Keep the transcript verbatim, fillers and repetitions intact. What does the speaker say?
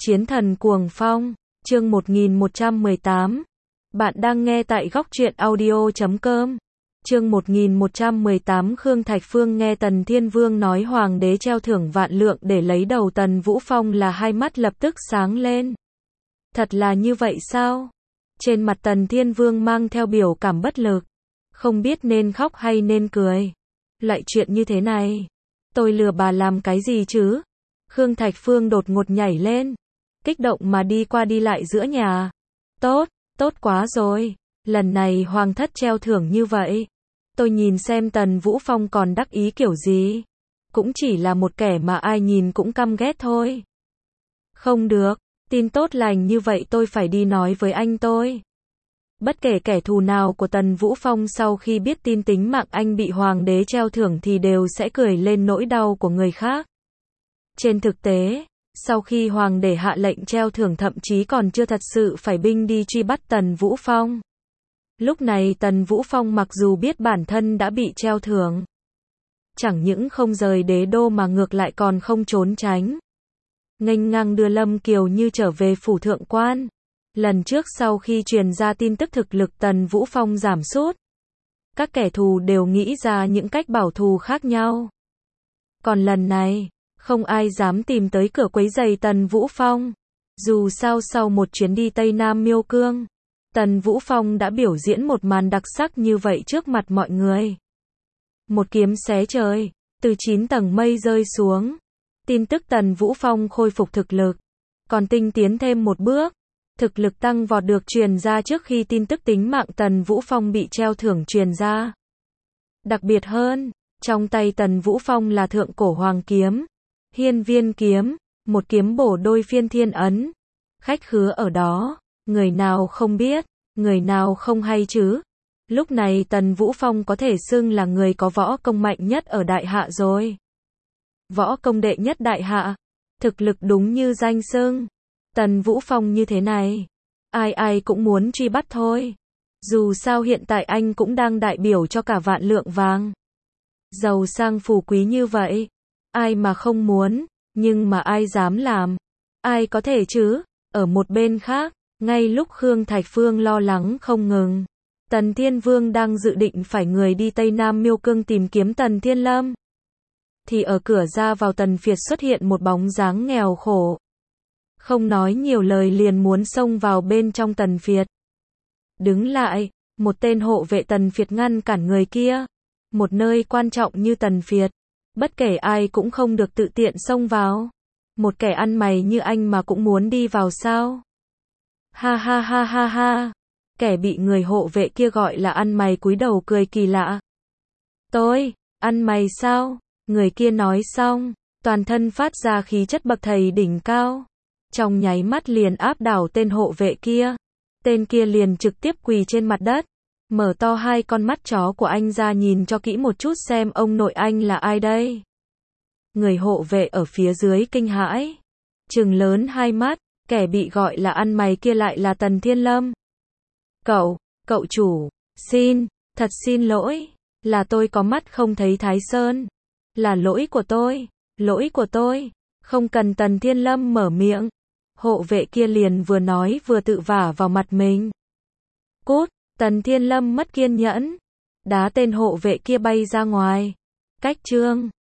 Chiến thần cuồng phong, chương một nghìn một trăm mười tám. Bạn đang nghe tại góc truyện audio chấm com. Chương một nghìn một trăm mười tám. Khương Thạch Phương nghe Tần Thiên Vương nói hoàng đế treo thưởng vạn lượng để lấy đầu Tần Vũ Phong là hai mắt lập tức sáng lên. Thật là như vậy sao? Trên mặt Tần Thiên Vương mang theo biểu cảm bất lực, không biết nên khóc hay nên cười. Loại chuyện như thế này, tôi lừa bà làm cái gì chứ? Khương Thạch Phương đột ngột nhảy lên, kích động mà đi qua đi lại giữa nhà. Tốt, tốt quá rồi, lần này hoàng thất treo thưởng như vậy. Tôi nhìn xem Tần Vũ Phong còn đắc ý kiểu gì. Cũng chỉ là một kẻ mà ai nhìn cũng căm ghét thôi. Không được, tin tốt lành như vậy tôi phải đi nói với anh tôi. Bất kể kẻ thù nào của Tần Vũ Phong sau khi biết tin tính mạng anh bị hoàng đế treo thưởng thì đều sẽ cười lên nỗi đau của người khác. Trên thực tế, sau khi hoàng đế hạ lệnh treo thưởng thậm chí còn chưa thật sự phải binh đi truy bắt Tần Vũ Phong. Lúc này Tần Vũ Phong mặc dù biết bản thân đã bị treo thưởng, chẳng những không rời đế đô mà ngược lại còn không trốn tránh, nghênh ngang đưa Lâm Kiều Như trở về phủ thượng quan. Lần trước sau khi truyền ra tin tức thực lực Tần Vũ Phong giảm sút, các kẻ thù đều nghĩ ra những cách bảo thù khác nhau. Còn lần này, không ai dám tìm tới cửa quấy rầy Tần Vũ Phong. Dù sao sau một chuyến đi Tây Nam Miêu Cương, Tần Vũ Phong đã biểu diễn một màn đặc sắc như vậy trước mặt mọi người. Một kiếm xé trời, từ chín tầng mây rơi xuống. Tin tức Tần Vũ Phong khôi phục thực lực, còn tinh tiến thêm một bước. Thực lực tăng vọt được truyền ra trước khi tin tức tính mạng Tần Vũ Phong bị treo thưởng truyền ra. Đặc biệt hơn, trong tay Tần Vũ Phong là thượng cổ hoàng kiếm, Hiên Viên kiếm, một kiếm bổ đôi phiên thiên ấn. Khách khứa ở đó, người nào không biết, người nào không hay chứ. Lúc này Tần Vũ Phong có thể xưng là người có võ công mạnh nhất ở Đại Hạ rồi. Võ công đệ nhất Đại Hạ, thực lực đúng như danh xưng. Tần Vũ Phong như thế này, ai ai cũng muốn truy bắt thôi. Dù sao hiện tại anh cũng đang đại biểu cho cả vạn lượng vàng. Giàu sang phú quý như vậy, ai mà không muốn, nhưng mà ai dám làm? Ai có thể chứ? Ở một bên khác, ngay lúc Khương Thạch Phương lo lắng không ngừng, Tần Thiên Vương đang dự định phải người đi Tây Nam Miêu Cương tìm kiếm Tần Thiên Lâm, thì ở cửa ra vào Tần Việt xuất hiện một bóng dáng nghèo khổ. Không nói nhiều lời liền muốn xông vào bên trong Tần Việt. Đứng lại, một tên hộ vệ Tần Việt ngăn cản người kia. Một nơi quan trọng như Tần Việt, bất kể ai cũng không được tự tiện xông vào. Một kẻ ăn mày như anh mà cũng muốn đi vào sao? Ha ha ha ha ha. Kẻ bị người hộ vệ kia gọi là ăn mày cúi đầu cười kỳ lạ. Tôi, ăn mày sao? Người kia nói xong, toàn thân phát ra khí chất bậc thầy đỉnh cao. Trong nháy mắt liền áp đảo tên hộ vệ kia. Tên kia liền trực tiếp quỳ trên mặt đất, mở to hai con mắt chó của anh ra nhìn cho kỹ một chút xem ông nội anh là ai đây. Người hộ vệ ở phía dưới kinh hãi, trừng lớn hai mắt, kẻ bị gọi là ăn mày kia lại là Tần Thiên Lâm. Cậu, cậu chủ, xin, thật xin lỗi, là tôi có mắt không thấy Thái Sơn. Là lỗi của tôi, lỗi của tôi, không cần Tần Thiên Lâm mở miệng. Hộ vệ kia liền vừa nói vừa tự vả vào mặt mình. Cút, Tần Thiên Lâm mất kiên nhẫn, đá tên hộ vệ kia bay ra ngoài. Cách chương